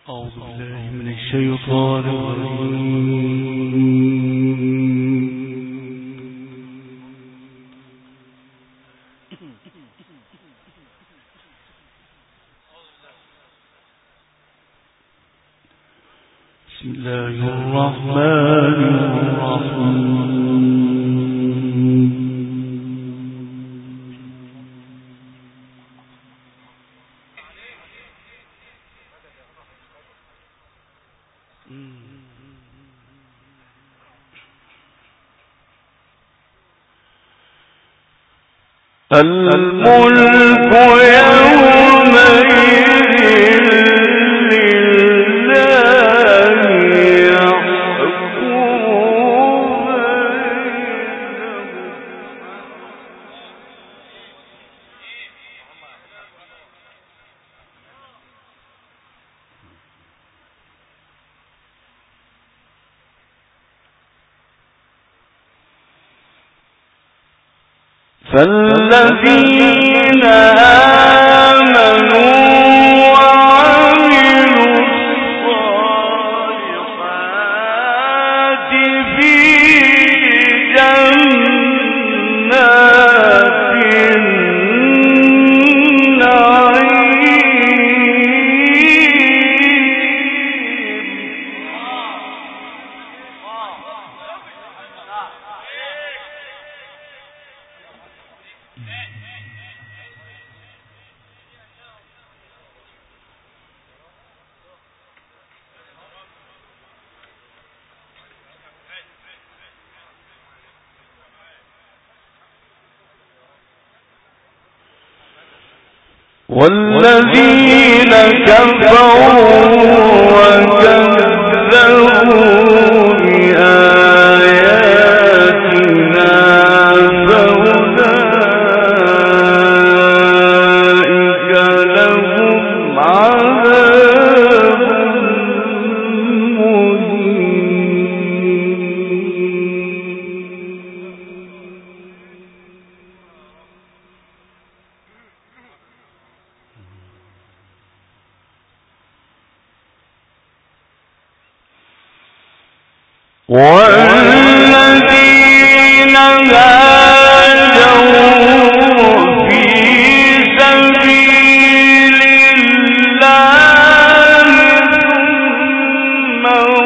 أعوذ بالله من الشيطان الرجيم. بسم الله الرحمن الرحيم. الملك يومئذ لله يحكم فالذين آمنوا وعملوا الصالحات في جنات والذين كفروا وكذبوا بآياتنا فأولئك لهم عذاب والذين هاجروا في سبيل الله ثم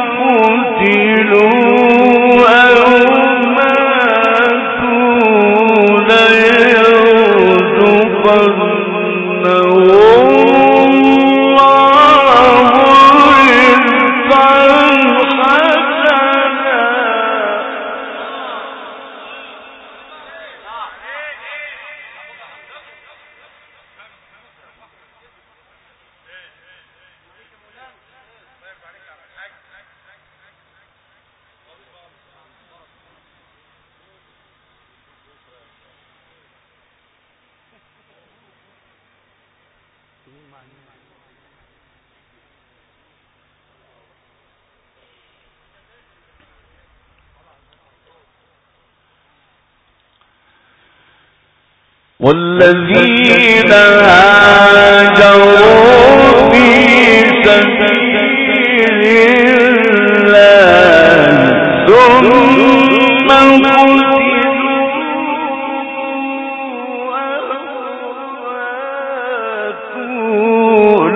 قتلوا أو ماتوا ليرزقنهم والذين هاجروا في سبيل الله ثم قتلوا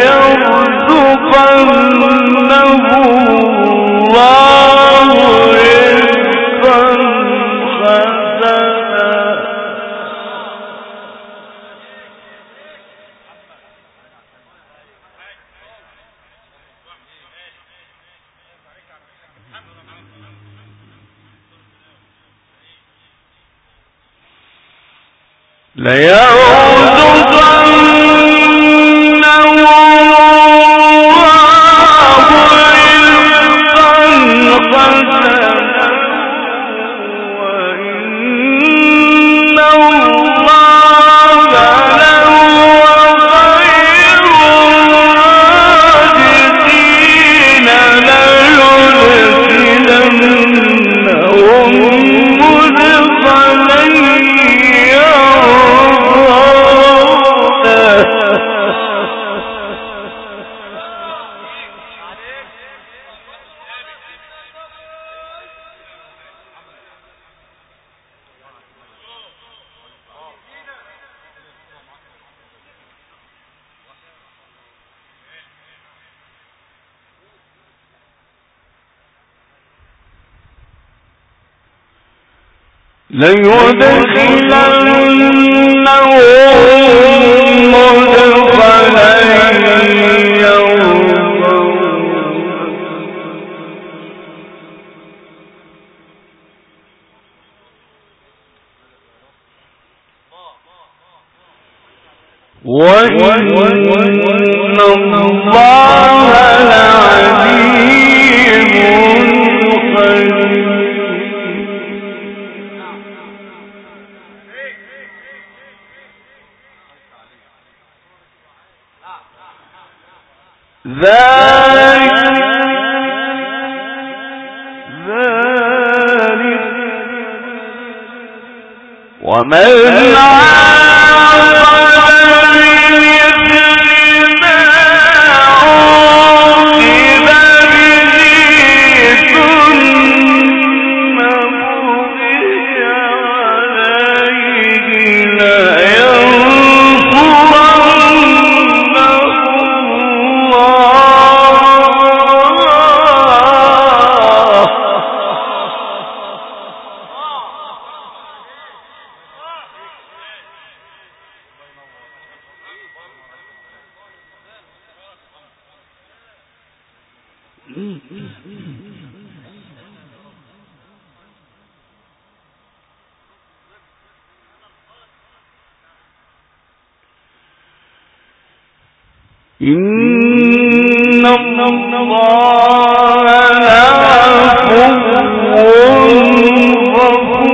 ليرزقنهم الله رزقا حسنا. مدخلا يرضى إن الله لعفو غفور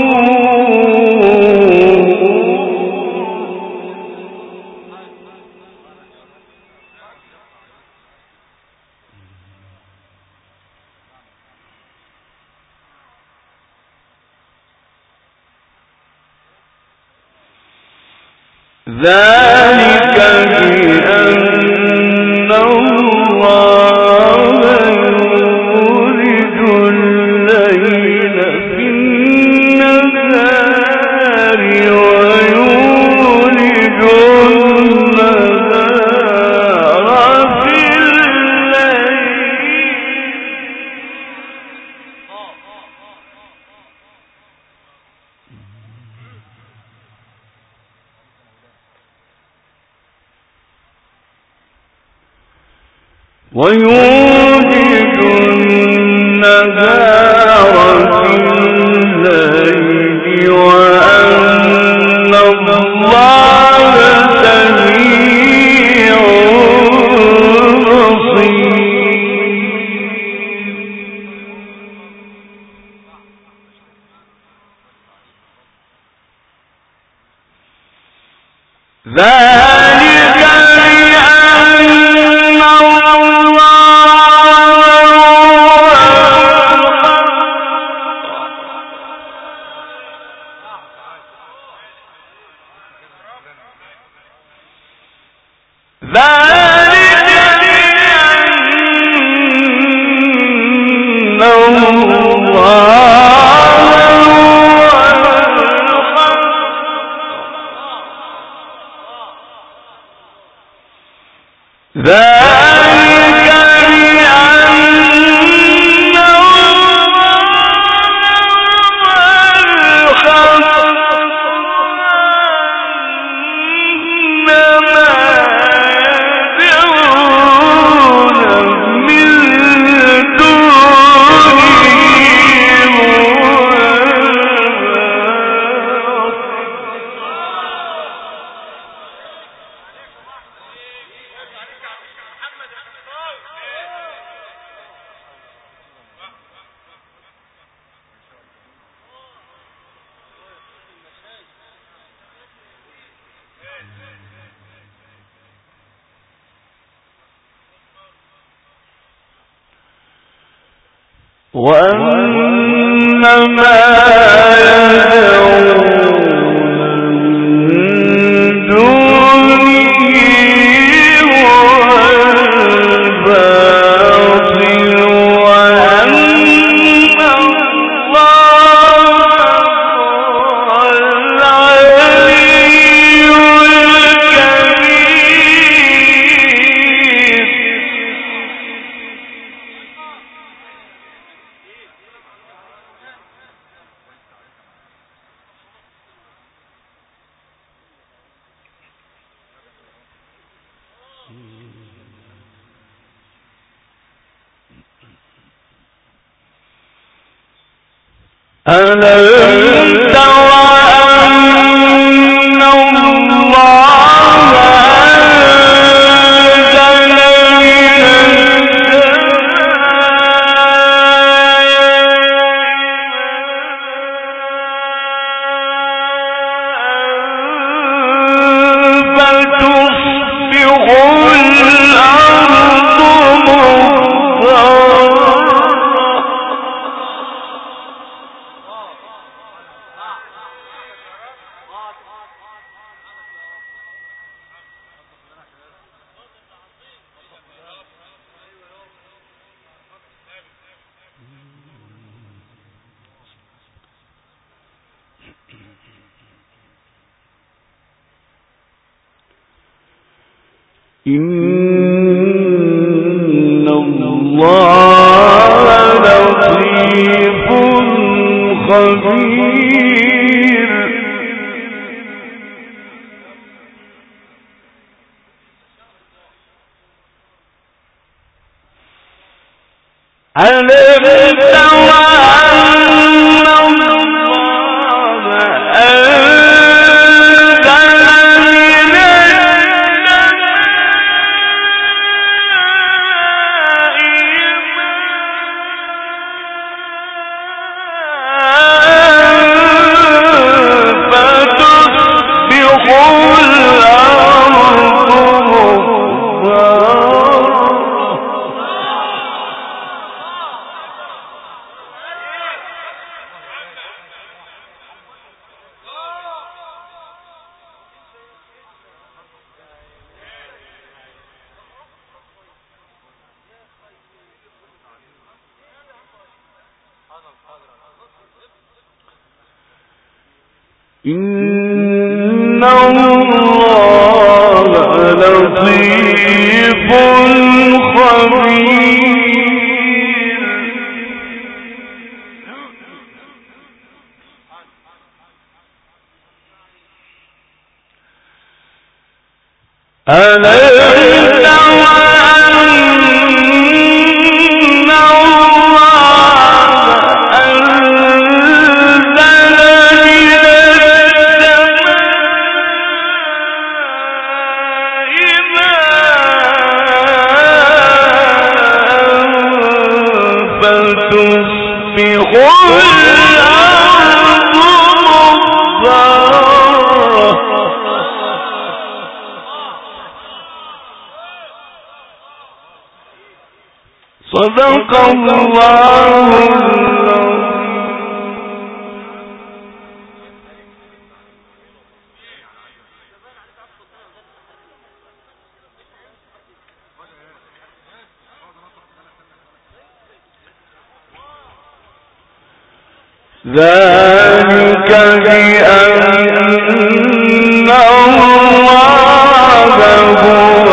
ذلك بأن الله يولج الليل في النهار ويولج النهار في الليل ويولج النهار في الليل وأن الله سميع بصير ذلك بأن وأنما يدعون من دونه هو الباطل وأن الله هو العلي الكبير ألم تر أن الله أنزل إن الله لطيف خبير ألم تر أن الله إن الله لطيف خبير ألم تر أن الله أنزل من صدق الله ذلك بأن الله هو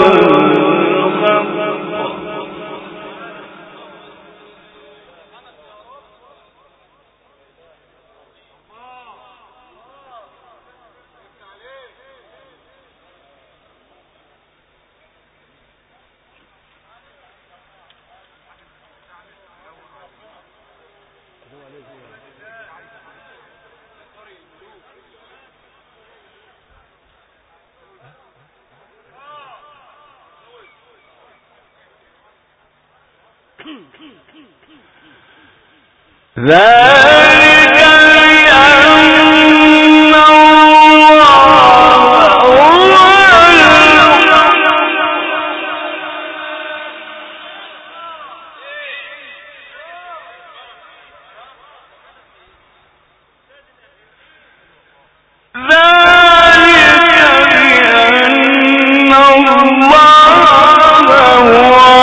ذلك بأن الله هو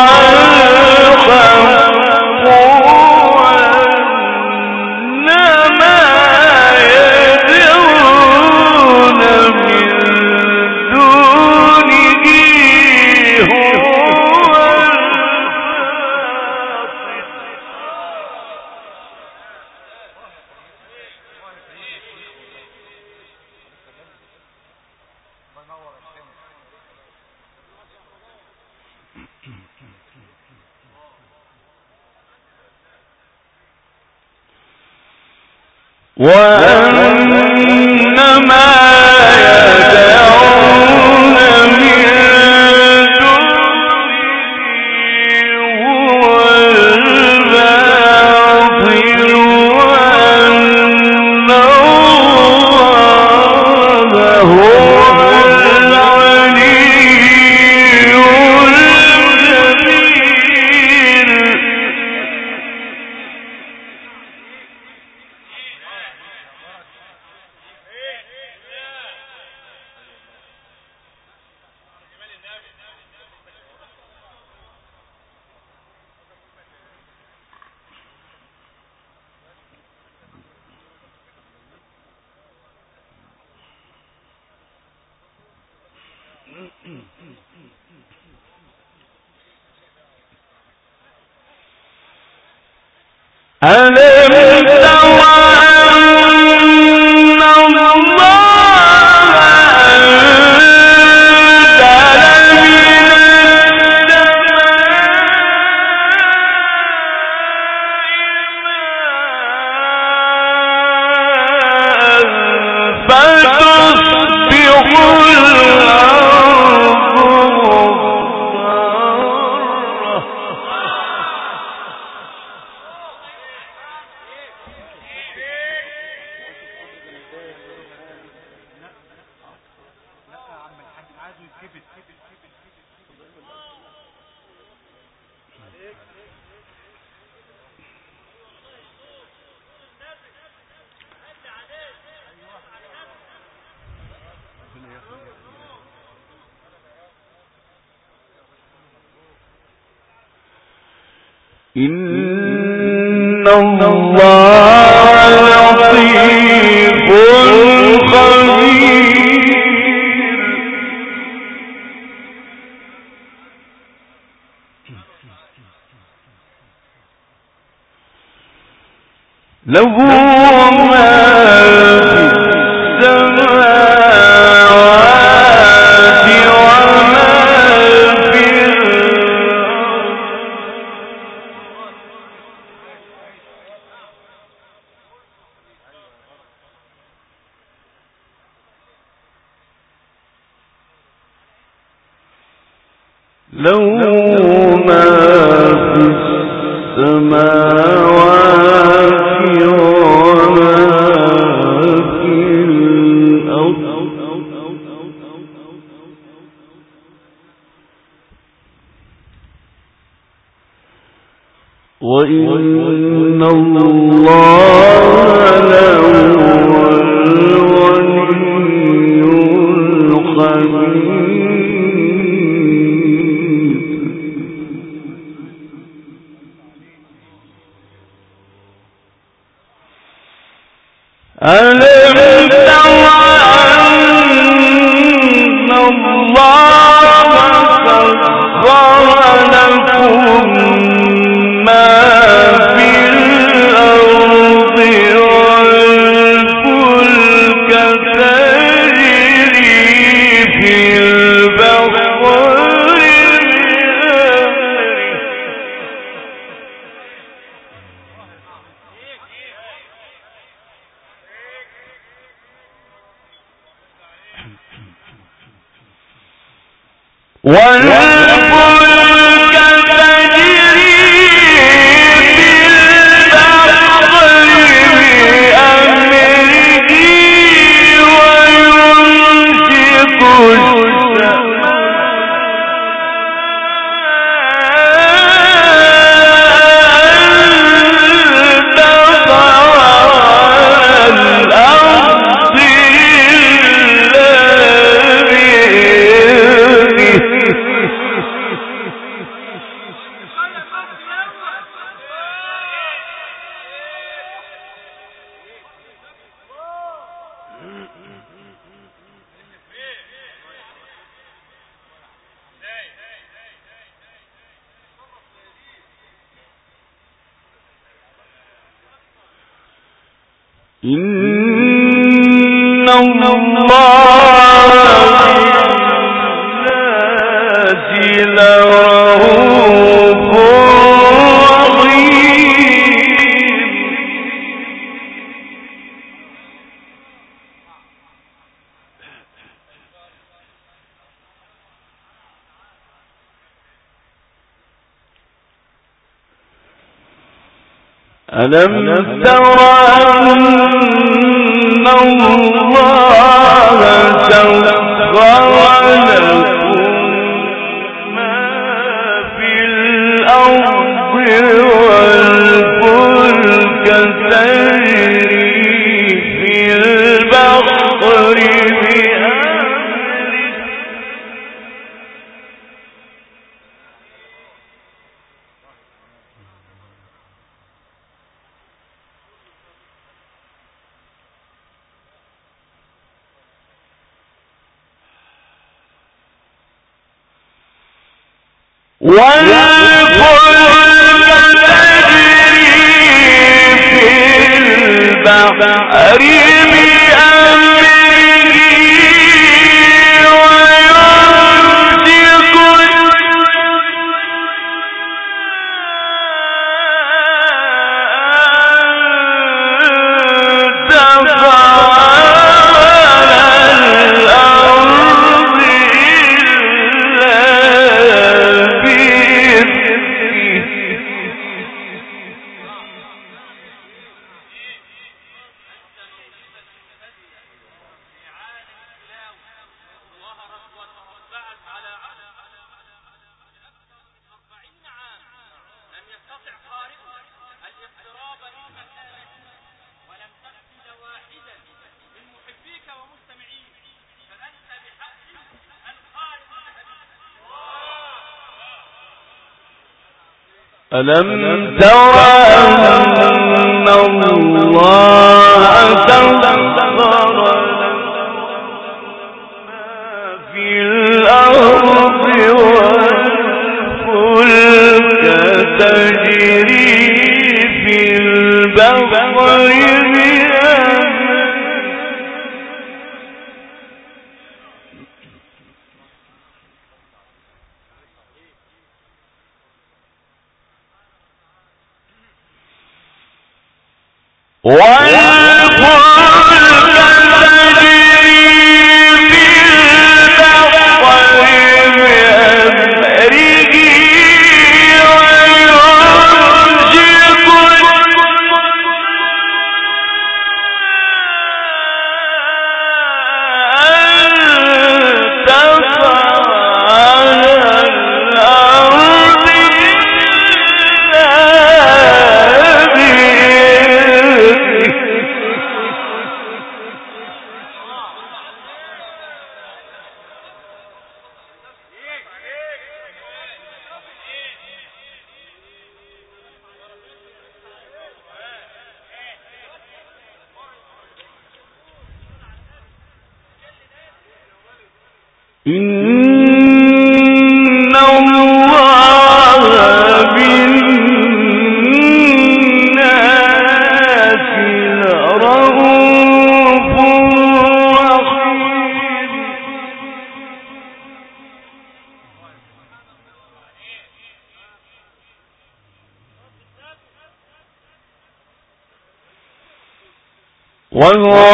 النبي وأنما يدعون من ألم تر أن الله أنزل فتصبح إن الله لطيف خبير. له ما في السماوات وما في له ما في السماوات وما في الأرض وإن الله لهو الغني الحميد. ألم تر أن الله سخر لكم ما في الأرض والفلك تجري في البحر والفلك تجري في البحر بأمره ويمسك إن الله بالناس لرؤوف رحيم. ألم تر أن الله سخر لكم ما في الأرض والفلك تجري في البحر والفلك تجري في البحر ألم تر أن الله سخر ما في الأرض والفلك تجري في البحر إن الله بالناس لرءوف رحيم وهو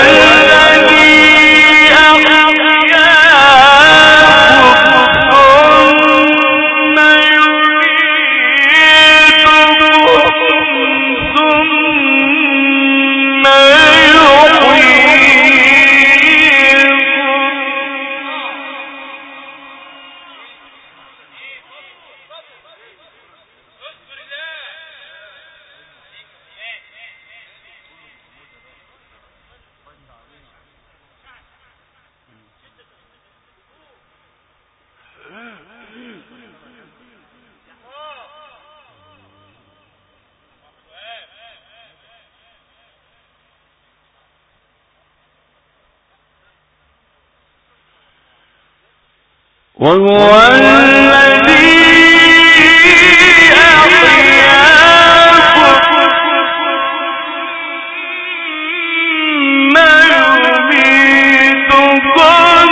وهو الذي أحياكم ثم يميتكم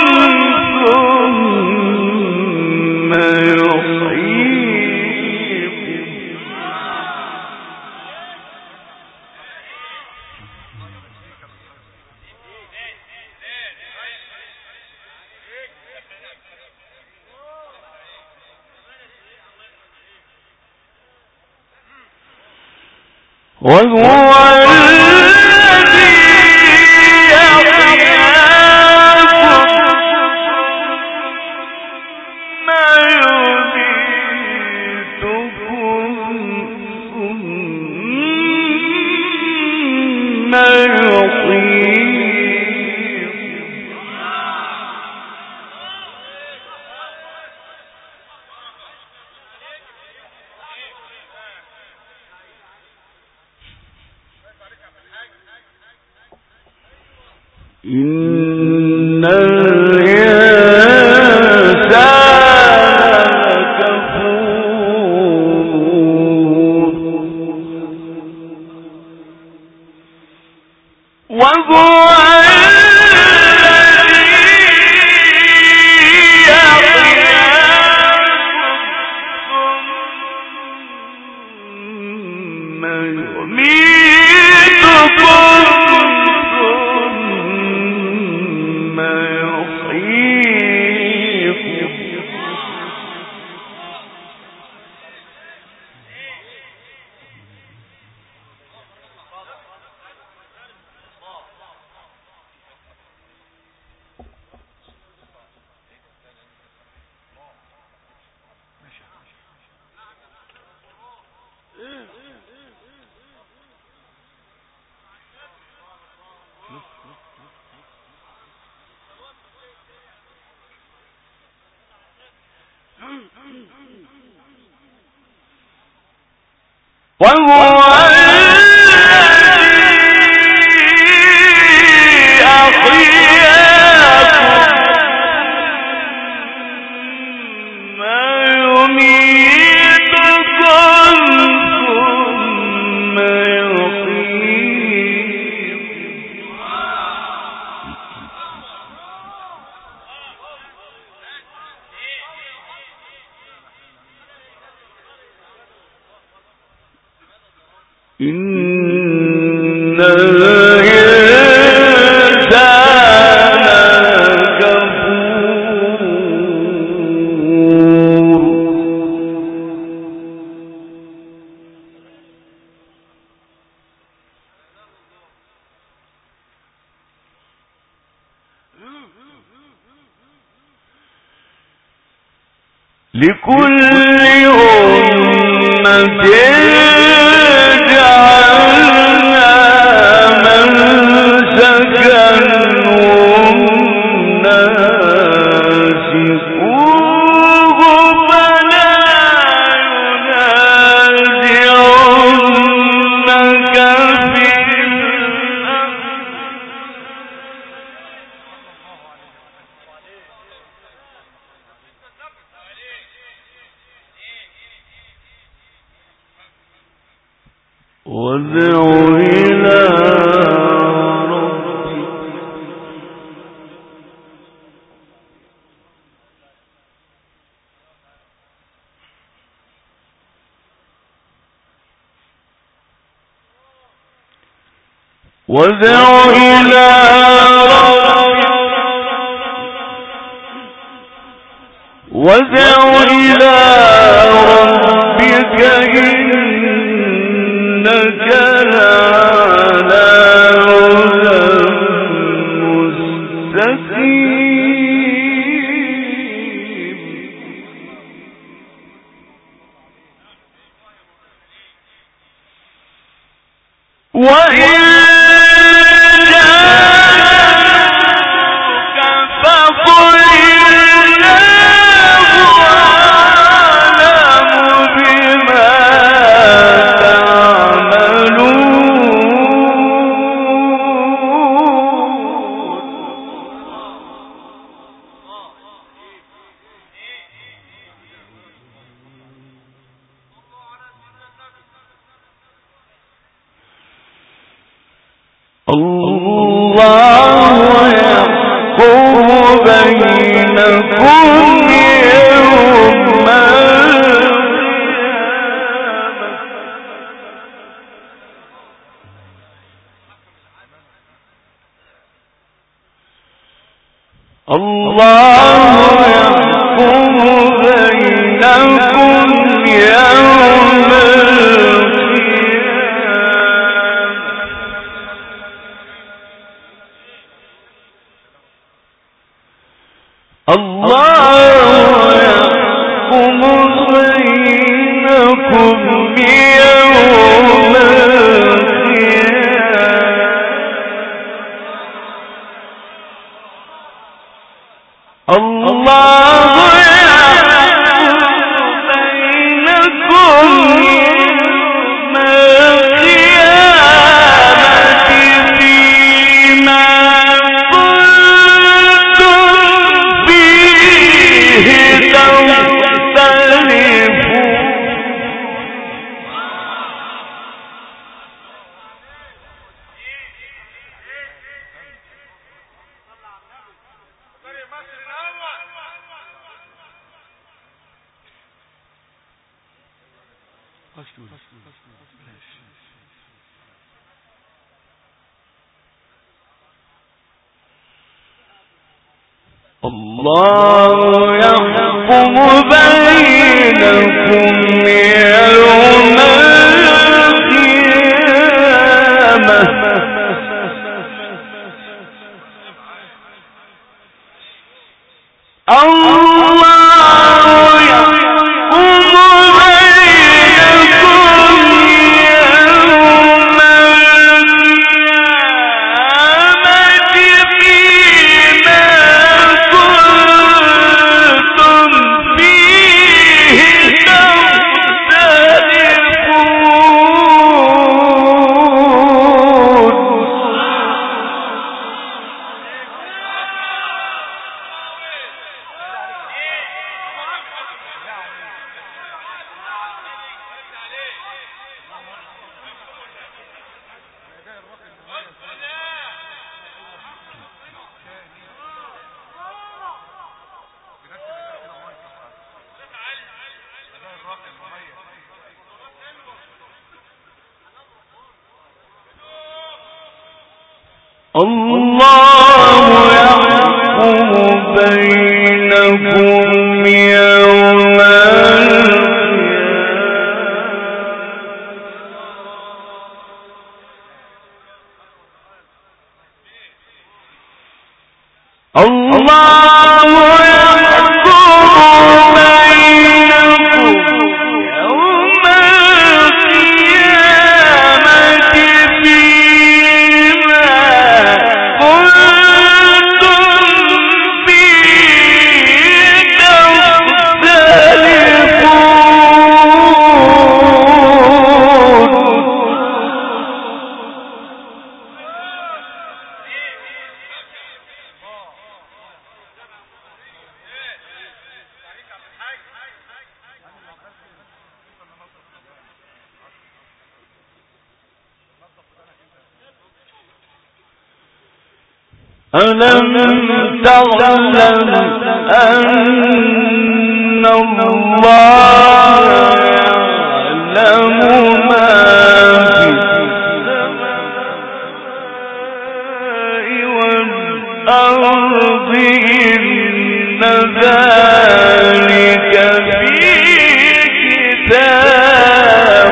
ثم يحييكم وهو الذي يحياكم ثم يميتكم ثم يحييكم. إن الإنسان كفور وهو إن الإنسان كفور لكل أمة وادع إلى ربك إنك لعلى هدى مستقيم وإن الله يحكم بينكم يوم القيامة يوم القيامة الله الله يحكم بينكم يوم القيامة الله يحكم بينكم يوم القيامة فيما كنتم فيه تختلفون الله يحكم بينكم يوم القيامة الله يحكم بينكم يوم القيامة فيما كنتم فيه ألم تعلم أن الله يعلم ما في السماء والأرض إن ذلك في كتاب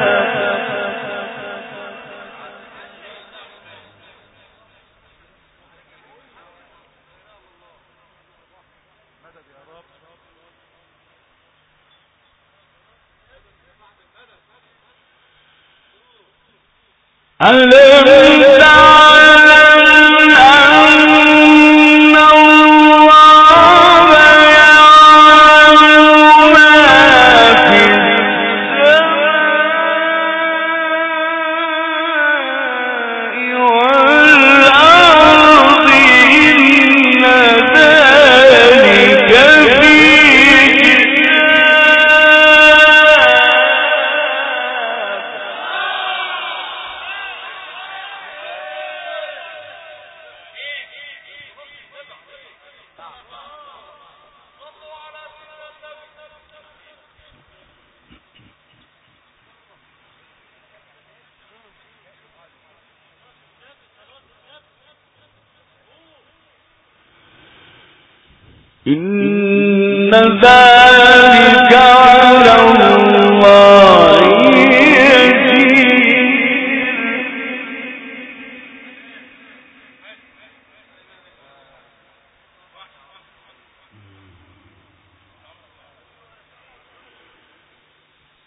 ألم تعلم أن الله يعلم ما في السماء والأرض إن ذلك في إن ذلك على الله يسير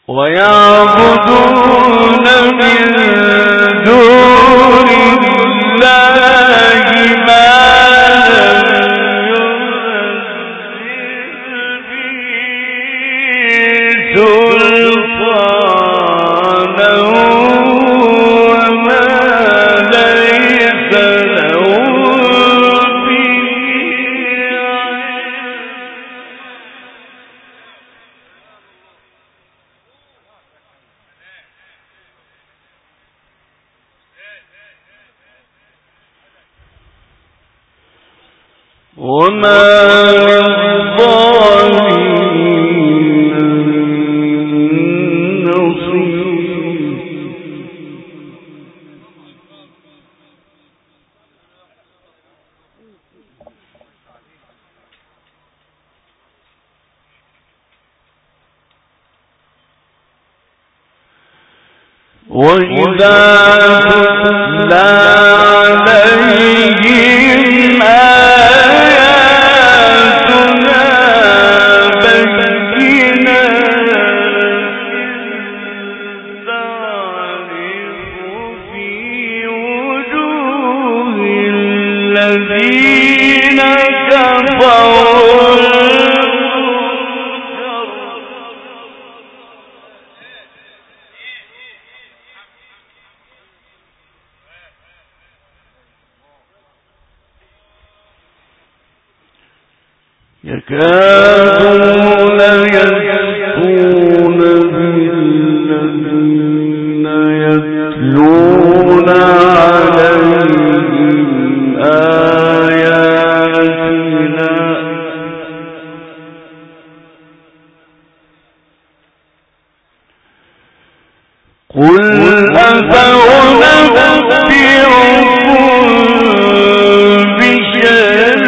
ويعبدون من دون الله ما لم ينزل به سلطانا وما ليس له به وما للظالمين من نصير وإذا تتلى عليهم آياتنا بينات تعرف في وجوه الذين كفروا يكادون يسطون بالذين يتلون عليهم آياتنا قل أفأنبئكم بشر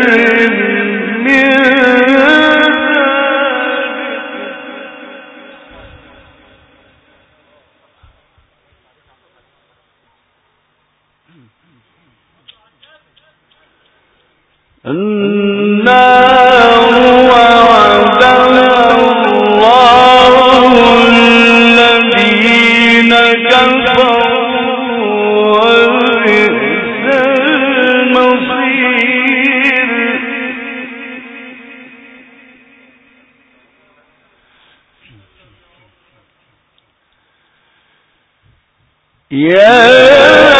النار وعدها الله الذين كفروا وبئس المصير يا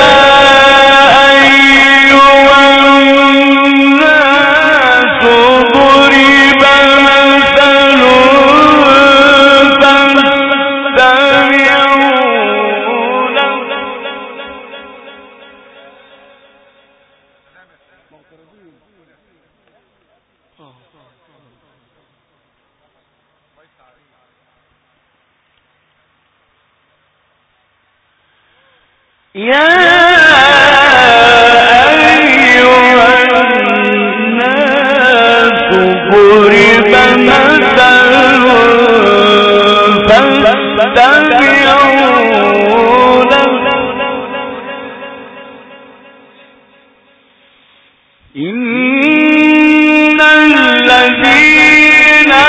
إن الذين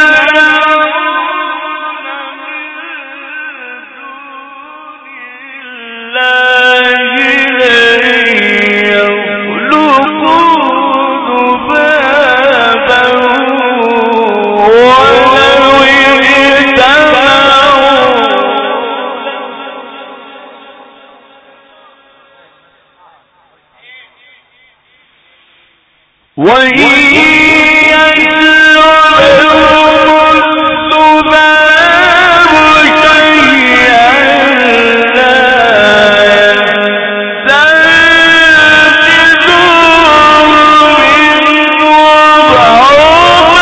تدعون من دون الله لن يخلقوا ذبابا ولو اجتمعوا وإن يسلبهم الذباب شيئا لا يستنقذوه منه ضعف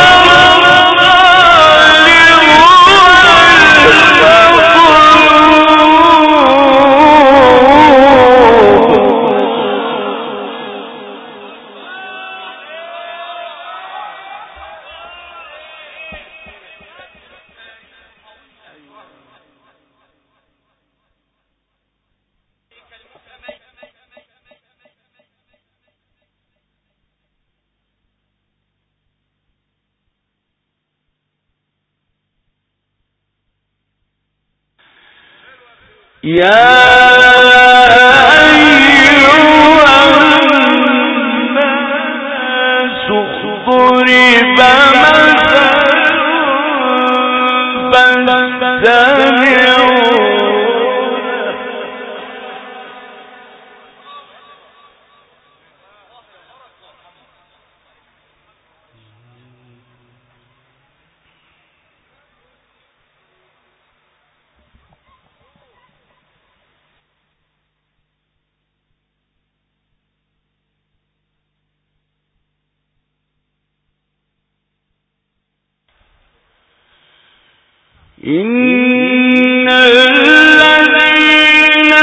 الطالب إن الذين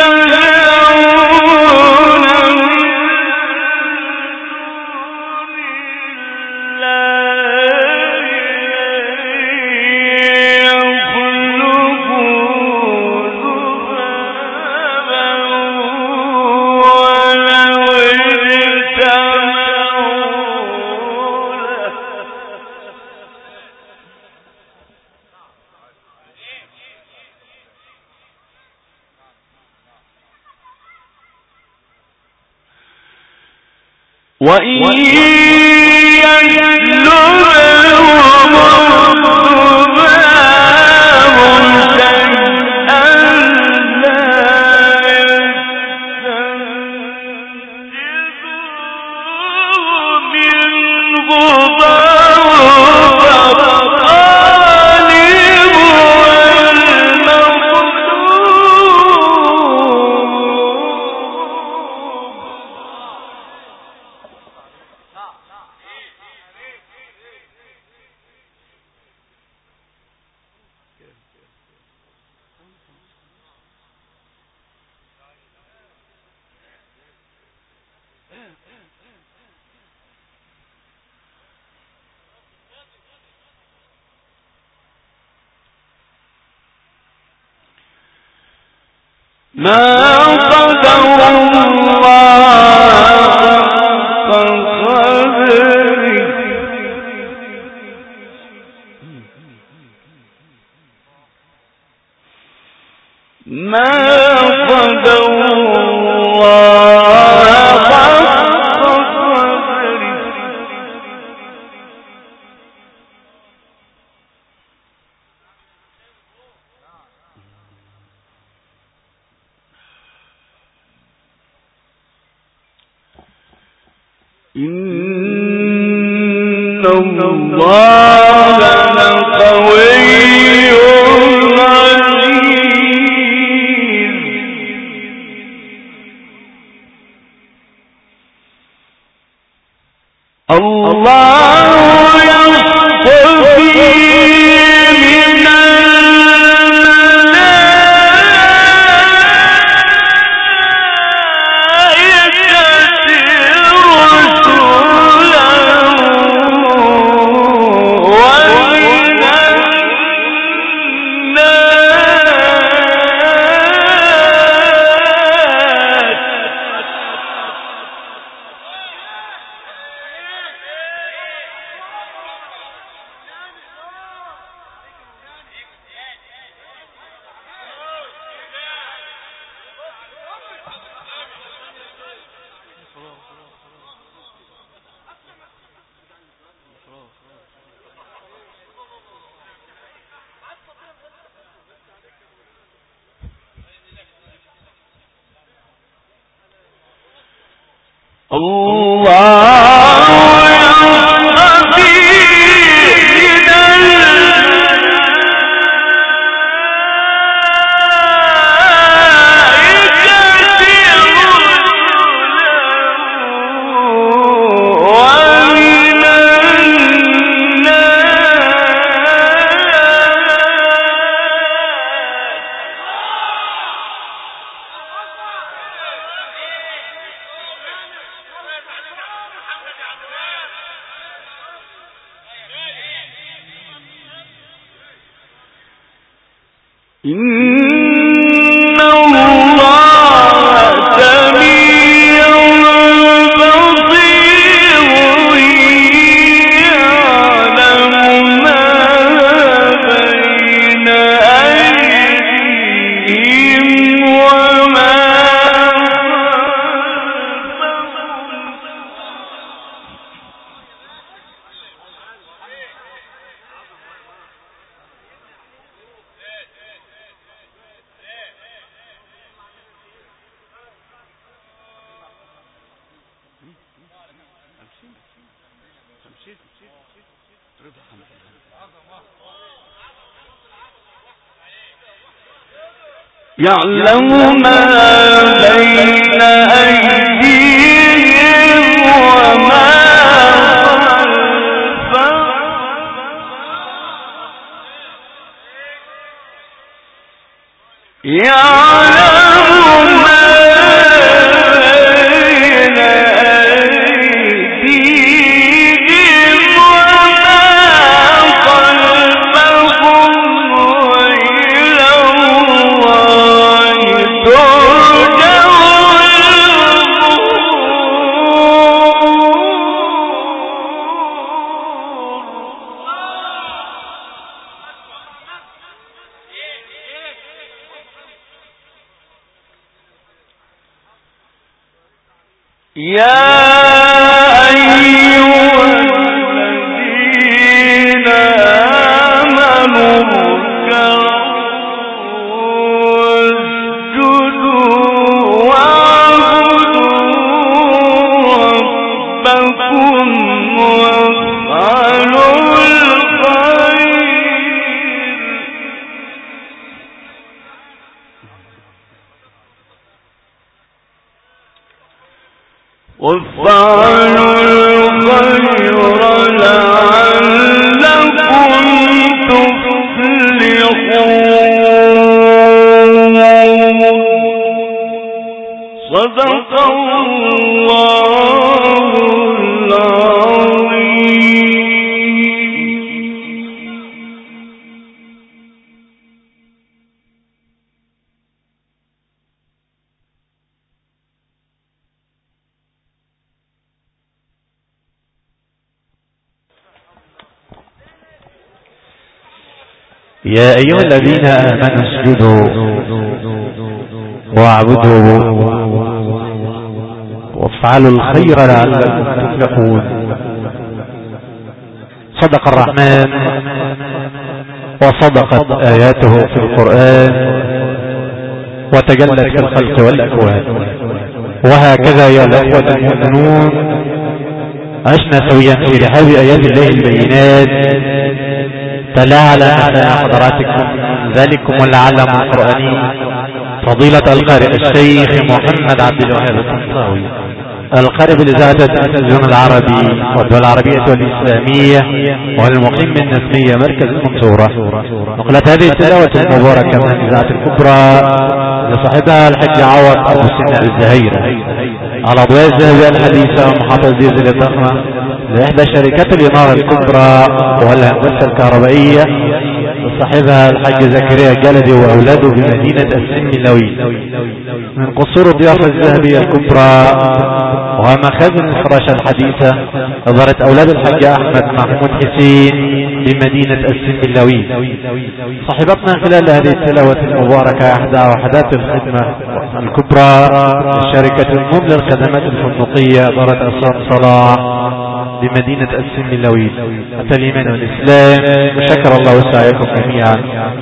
تدعون وإن يسلبهم الذباب شيئا لا يستنقذوه منه ضعف الطالب والمطلوب. ما قدر الله حق قدره ما قدر الله حق قدره. إن الله لقوي عزيز. الله يصطفي من إن الله سميع بصير يعلم ما بين أيديهم يعلم ما بين أيديهم وما خلفهم يعلم ما بين أيديهم وما خلفهم وإلى الله ترجع يا أيها الذين آمنوا اركعوا واسجدوا واعبدوا ربكم وافعلوا الخير لعلكم تفلحون صدق الله العظيم. يا أيها الذين آمنوا اسجدوا واعبدوا وافعلوا الخير لعلكم تفلحون. صدق الرحمن وصدقت آياته في القرآن وتجلت في الخلق والأكوان. وهكذا يا الأخوة المؤمنون عشنا سويا في رحاب آيات الله البينات تلاها على مساء حضراتكم ذلكم والعلم القرآني فضيلة القارئ الشيخ محمد عبد الوهاب الطنطاوي القارئ بالإذاعة التلفزيون العربي والدول العربية والإسلامية والمقيم من نسمية مركز المنصورة. نقلت هذه التلاوة المباركة من الإذاعة الكبرى لصاحبها الحج عوض أبو سنة الزهيرة على أضواء الذهبية الحديثة ومحافظة ديزل الضخمة لإحدى شركات الإنارة الكبرى والهندسة الكهربائية وصاحبها الحاج زكريا الجلدي وأولاده بمدينة السمنلوي من قصور الضيافة الذهبية الكبرى ومخازن الفراشة الحديثة إدارة أولاد الحاج أحمد محمود حسين بمدينة السمنلوي. صاحبتنا خلال هذه التلاوة المباركة إحدى وحدات الخدمة الكبرى لشركة المم للخدمات الفندقية إدارة عصام صلاح بمدينة السمنلوي. أتى الإيمان والإسلام وشكر الله سعيكم جميعا.